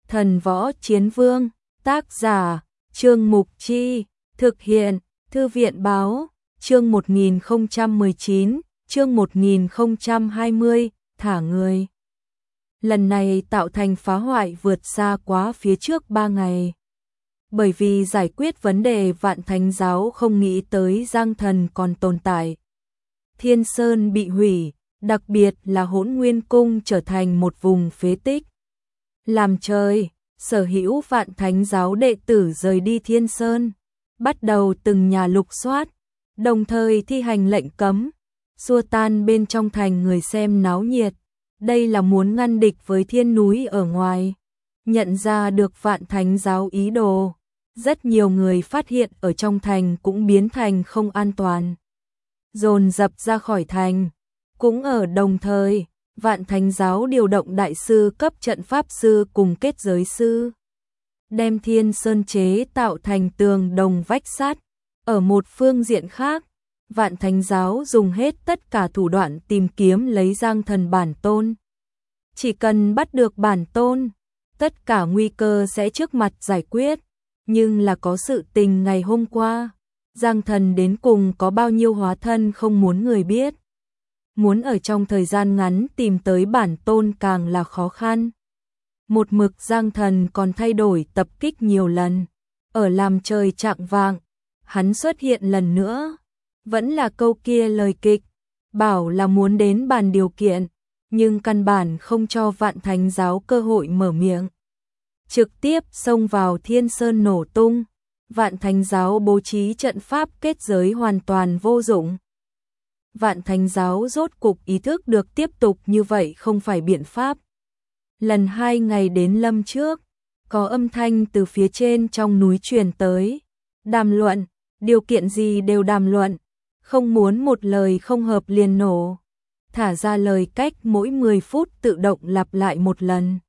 Thần Võ Chiến Vương, tác giả, Trương Mục Chi, thực hiện, Thư viện Báo, chương 1019, chương 1020, thả người. Lần này tạo thành phá hoại vượt xa quá phía trước 3 ngày. Bởi vì giải quyết vấn đề Vạn Thánh Giáo không nghĩ tới Giang Thần còn tồn tại. Thiên Sơn bị hủy, đặc biệt là Hỗn Nguyên Cung trở thành một vùng phế tích. Làm trời, sở hữu Vạn Thánh Giáo đệ tử rời đi Thiên Sơn, bắt đầu từng nhà lục soát, đồng thời thi hành lệnh cấm, xua tan bên trong thành người xem náo nhiệt. Đây là muốn ngăn địch với thiên núi ở ngoài. Nhận ra được Vạn Thánh Giáo ý đồ, rất nhiều người phát hiện ở trong thành cũng biến thành không an toàn, dồn dập ra khỏi thành. Cũng ở đồng thời, Vạn Thánh Giáo điều động đại sư cấp trận pháp sư cùng kết giới sư, đem Thiên Sơn chế tạo thành tường đồng vách sắt. Ở một phương diện khác, Vạn Thánh Giáo dùng hết tất cả thủ đoạn tìm kiếm lấy Giang Thần bản tôn. Chỉ cần bắt được bản tôn, tất cả nguy cơ sẽ trước mặt giải quyết. Nhưng là có sự tình ngày hôm qua, Giang Thần đến cùng có bao nhiêu hóa thân không muốn người biết. Muốn ở trong thời gian ngắn tìm tới bản tôn càng là khó khăn. Một mực Giang Thần còn thay đổi tập kích nhiều lần. Ở làm trời chạng vạng, hắn xuất hiện lần nữa. Vẫn là câu kia lời kịch, bảo là muốn đến bàn điều kiện, nhưng căn bản không cho Vạn Thánh Giáo cơ hội mở miệng. Trực tiếp xông vào Thiên Sơn nổ tung. Vạn Thánh Giáo bố trí trận pháp kết giới hoàn toàn vô dụng. Vạn Thánh Giáo rốt cục ý thức được tiếp tục như vậy không phải biện pháp. Lần 2 ngày đến lâm trước, có âm thanh từ phía trên trong núi truyền tới. Đàm luận, điều kiện gì đều đàm luận, không muốn một lời không hợp liền nổ. Thả ra lời cách mỗi 10 phút tự động lặp lại một lần.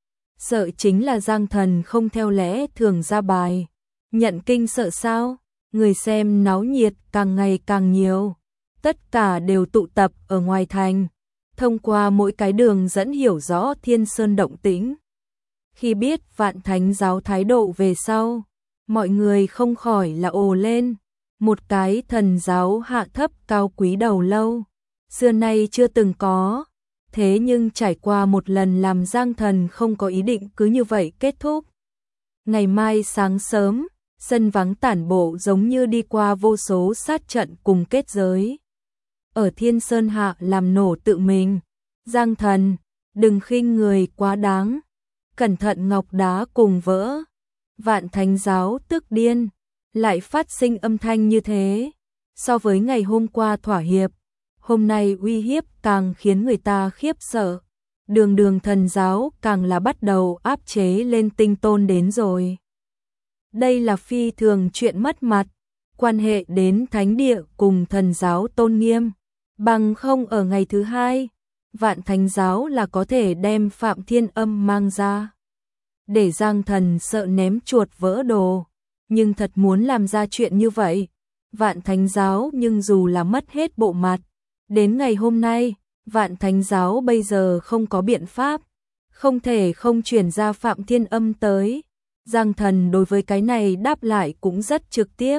Sợ chính là Giang Thần không theo lẽ thường ra bài. Nhận kinh sợ sao? Người xem náo nhiệt càng ngày càng nhiều. Tất cả đều tụ tập ở ngoài thành, thông qua mỗi cái đường dẫn hiểu rõ Thiên Sơn động tĩnh. Khi biết Vạn Thánh Giáo thái độ về sau, mọi người không khỏi là ồ lên. Một cái thần giáo hạ thấp cao quý đầu lâu, xưa nay chưa từng có. Thế nhưng trải qua một lần làm Giang Thần không có ý định cứ như vậy kết thúc. Ngày mai sáng sớm, sân vắng tản bộ giống như đi qua vô số sát trận cùng kết giới. Ở Thiên Sơn hạ làm nổ tự mình. Giang Thần, đừng khinh người quá đáng. Cẩn thận ngọc đá cùng vỡ. Vạn Thánh Giáo tức điên. Lại phát sinh âm thanh như thế. So với ngày hôm qua thỏa hiệp, hôm nay uy hiếp càng khiến người ta khiếp sợ. Đường thần giáo càng là bắt đầu áp chế lên Tinh Tôn đến rồi. Đây là phi thường chuyện mất mặt, quan hệ đến thánh địa cùng thần giáo tôn nghiêm. Bằng không ở ngày thứ 2, Vạn Thánh Giáo là có thể đem Phạm Thiên Âm mang ra. Để Giang Thần sợ ném chuột vỡ đồ. Nhưng thật muốn làm ra chuyện như vậy, Vạn Thánh Giáo nhưng dù là mất hết bộ mặt. Đến ngày hôm nay, Vạn Thánh Giáo bây giờ không có biện pháp, không thể không chuyển ra Phạm Thiên Âm tới. Giang Thần đối với cái này đáp lại cũng rất trực tiếp.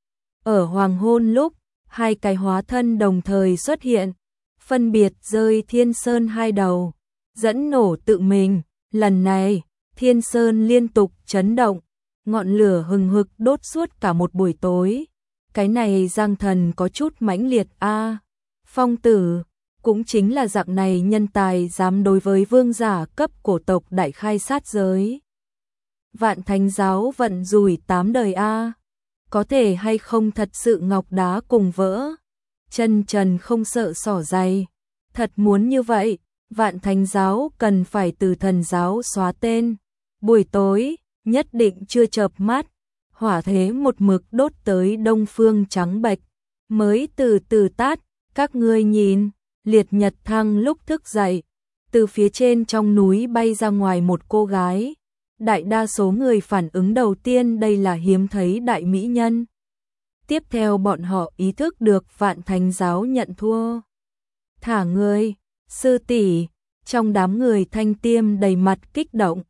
Ở hoàng hôn lúc, 2 cái hóa thân đồng thời xuất hiện, phân biệt rơi Thiên Sơn 2 đầu, dẫn nổ tự mình. Lần này, Thiên Sơn liên tục chấn động, ngọn lửa hừng hực đốt suốt cả một buổi tối. Cái này Giang Thần có chút mãnh liệt a. Phong tử, cũng chính là dạng này nhân tài dám đối với vương giả cấp cổ tộc đại khai sát giới. Vạn Thánh Giáo vận rủi 8 đời a. Có thể hay không thật sự ngọc đá cùng vỡ. Chân trần không sợ xỏ giày. Thật muốn như vậy, Vạn Thánh Giáo cần phải từ thần giáo xóa tên. Buổi tối, nhất định chưa chợp mắt, hỏa thế một mực đốt tới đông phương trắng bệch, mới từ từ tắt. Các ngươi nhìn, liệt nhật thăng lúc thức dậy, từ phía trên trong núi bay ra ngoài một cô gái. Đại đa số người phản ứng đầu tiên đây là hiếm thấy đại mỹ nhân. Tiếp theo bọn họ ý thức được Vạn Thánh Giáo nhận thua. Thả người, sư tỷ, trong đám người thanh tiêm đầy mặt kích động.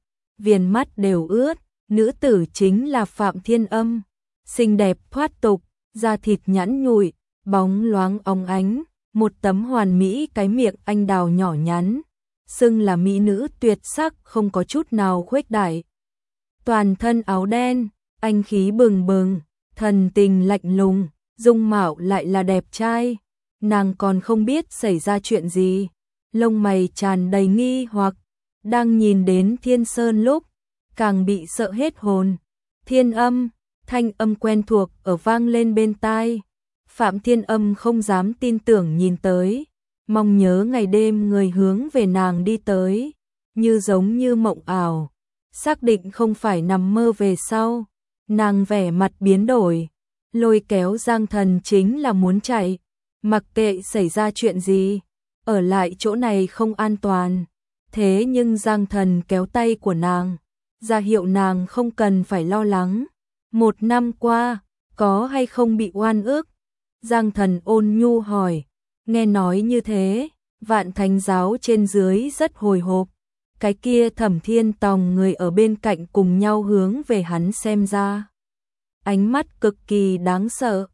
viền mắt đều ướt, nữ tử chính là Phạm Thiên Âm, xinh đẹp thoát tục, da thịt nhẵn nhụi, bóng loáng óng ánh, một tấm hoàn mỹ cái miệng anh đào nhỏ nhắn, xưng là mỹ nữ tuyệt sắc không có chút nào khuếch đại. Toàn thân áo đen, anh khí bừng bừng, thần tình lạnh lùng, dung mạo lại là đẹp trai, nàng còn không biết xảy ra chuyện gì, lông mày tràn đầy nghi hoặc, đang nhìn đến Thiên Sơn lúc, càng bị sợ hết hồn. Thiên Âm, thanh âm quen thuộc ở vang lên bên tai. Phạm Thiên Âm không dám tin tưởng nhìn tới, mong nhớ ngày đêm người hướng về nàng đi tới, như giống như mộng ảo, xác định không phải nằm mơ về sau. Nàng vẻ mặt biến đổi, lôi kéo Giang Thần chính là muốn chạy, mặc kệ xảy ra chuyện gì, ở lại chỗ này không an toàn. Thế nhưng Giang Thần kéo tay của nàng, ra hiệu nàng không cần phải lo lắng. 1 năm qua, có hay không bị oan ức? Giang Thần ôn nhu hỏi, nghe nói như thế, Vạn Thánh giáo trên dưới rất hồi hộp. Cái kia Thẩm Thiên Tòng người ở bên cạnh cùng nhau hướng về hắn xem ra. Ánh mắt cực kỳ đáng sợ.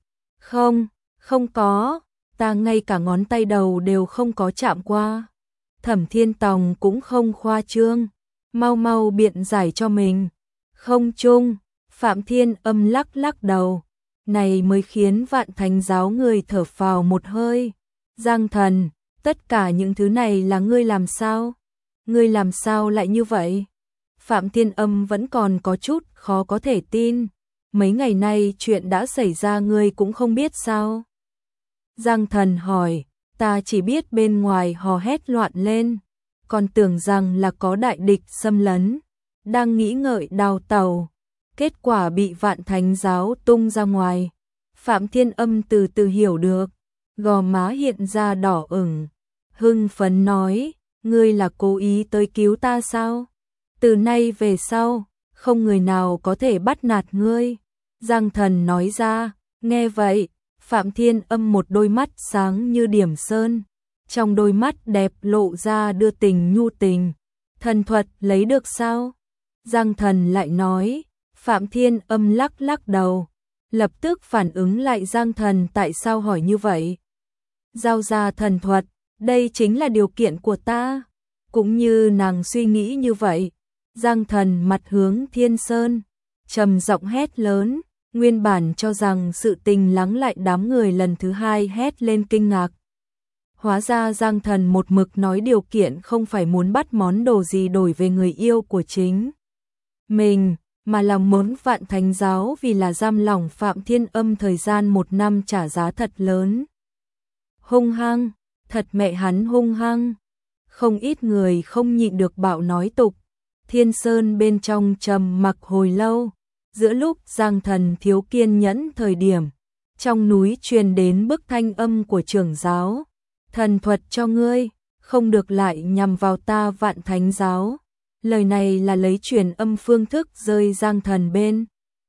Không có, ta ngay cả ngón tay đầu đều không có chạm qua. Thẩm Thiên Tòng cũng không khoa trương, mau biện giải cho mình. Không chung, Phạm Thiên Âm lắc lắc đầu, này mới khiến Vạn Thánh giáo người thở phào một hơi. Giang Thần, tất cả những thứ này là ngươi làm sao? Ngươi làm sao lại như vậy? Phạm Thiên Âm vẫn còn có chút khó có thể tin, mấy ngày nay chuyện đã xảy ra ngươi cũng không biết sao? Giang Thần hỏi, ta chỉ biết bên ngoài hò hét loạn lên, còn tưởng rằng là có đại địch xâm lấn, đang nghĩ ngợi đào tàu, kết quả bị Vạn Thánh giáo tung ra ngoài. Phạm Thiên Âm từ từ hiểu được, gò má hiện ra đỏ ửng, hưng phấn nói, ngươi là cố ý tới cứu ta sao? Từ nay về sau, không người nào có thể bắt nạt ngươi. Giang Thần nói ra, nghe vậy, Phạm Thiên Âm một đôi mắt sáng như điểm sơn, trong đôi mắt đẹp lộ ra đưa tình nhu tình. Thần thuật lấy được sao? Giang Thần lại nói. Phạm Thiên Âm lắc lắc đầu, lập tức phản ứng lại Giang Thần tại sao hỏi như vậy. Giao ra thần thuật, đây chính là điều kiện của ta. Cũng như nàng suy nghĩ như vậy, Giang Thần mặt hướng Thiên Sơn, trầm giọng hét lớn, nguyên bản cho rằng sự tình lắng lại đám người lần thứ hai hét lên kinh ngạc. Hóa ra Giang Thần một mực nói điều kiện không phải muốn bắt món đồ gì đổi về người yêu của chính mình, mà là muốn Vạn Thánh giáo vì là giam lỏng Phạm Thiên Âm thời gian 1 năm trả giá thật lớn. Hung hăng, thật mẹ hắn hung hăng. Không ít người không nhịn được bạo nói tục. Thiên Sơn bên trong trầm mặc hồi lâu, giữa lúc Giang Thần thiếu kiên nhẫn thời điểm, trong núi truyền đến bức thanh âm của trưởng giáo, thần thuật cho ngươi, không được lại nhằm vào ta Vạn Thánh giáo. Lời này là lấy truyền âm phương thức rơi Giang Thần bên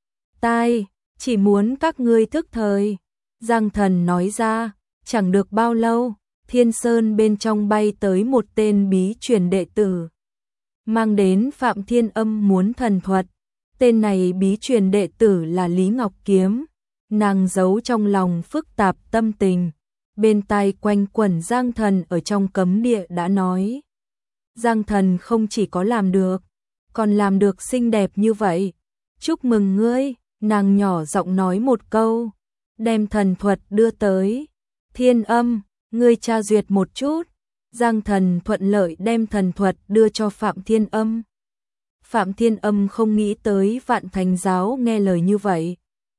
tai, chỉ muốn các ngươi thức thời. Giang Thần nói ra, chẳng được bao lâu, Thiên Sơn bên trong bay tới một tên bí truyền đệ tử, mang đến Phạm Thiên Âm muốn thần thuật. Tên này bí truyền đệ tử là Lý Ngọc Kiếm, nàng giấu trong lòng phức tạp tâm tình, bên tai quanh quẩn Giang Thần ở trong cấm địa đã nói. Giang Thần không chỉ có làm được, còn làm được xinh đẹp như vậy. Chúc mừng ngươi, nàng nhỏ giọng nói một câu, đem thần thuật đưa tới. Thiên Âm, ngươi tra duyệt một chút. Giang Thần thuận lợi đem thần thuật đưa cho Phạm Thiên Âm. Phạm Thiên Âm không nghĩ tới Vạn Thánh giáo nghe lời như vậy.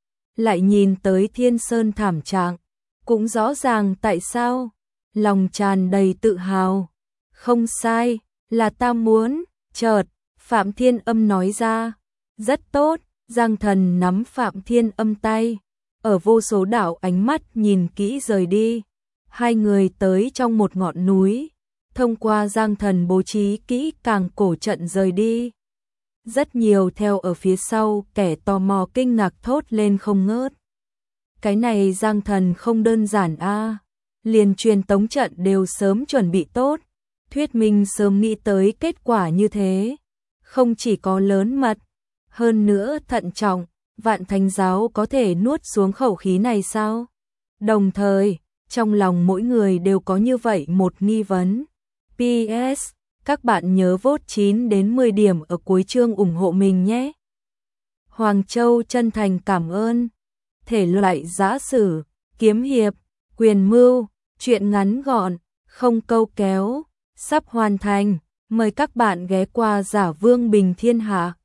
Lại nhìn tới Thiên Sơn thảm trạng, cũng rõ ràng tại sao, lòng tràn đầy tự hào. Không sai, là ta muốn. Chợt, Phạm Thiên Âm nói ra, rất tốt. Giang Thần nắm Phạm Thiên Âm tay, ở vô số đạo ánh mắt nhìn kỹ rời đi. Hai người tới trong một ngọn núi, thông qua Giang Thần bố trí kỹ càng cổ trận rời đi. Rất nhiều theo ở phía sau kẻ tò mò kinh ngạc thốt lên không ngớt. Cái này Giang Thần không đơn giản a, liền truyền tống trận đều sớm chuẩn bị tốt, thuyết minh sớm nghĩ tới kết quả như thế. không chỉ có lớn mật, hơn nữa thận trọng, Vạn Thánh giáo có thể nuốt xuống khẩu khí này sao? Đồng thời, trong lòng mỗi người đều có như vậy một nghi vấn. PS, các bạn nhớ vote 9 đến 10 điểm ở cuối chương ủng hộ mình nhé. Hoàng Châu chân thành cảm ơn. Thể loại giã sử, kiếm hiệp, quyền mưu, truyện ngắn gọn, không câu kéo, sắp hoàn thành. Mời các bạn ghé qua Giả Vương Bình Thiên Hạ.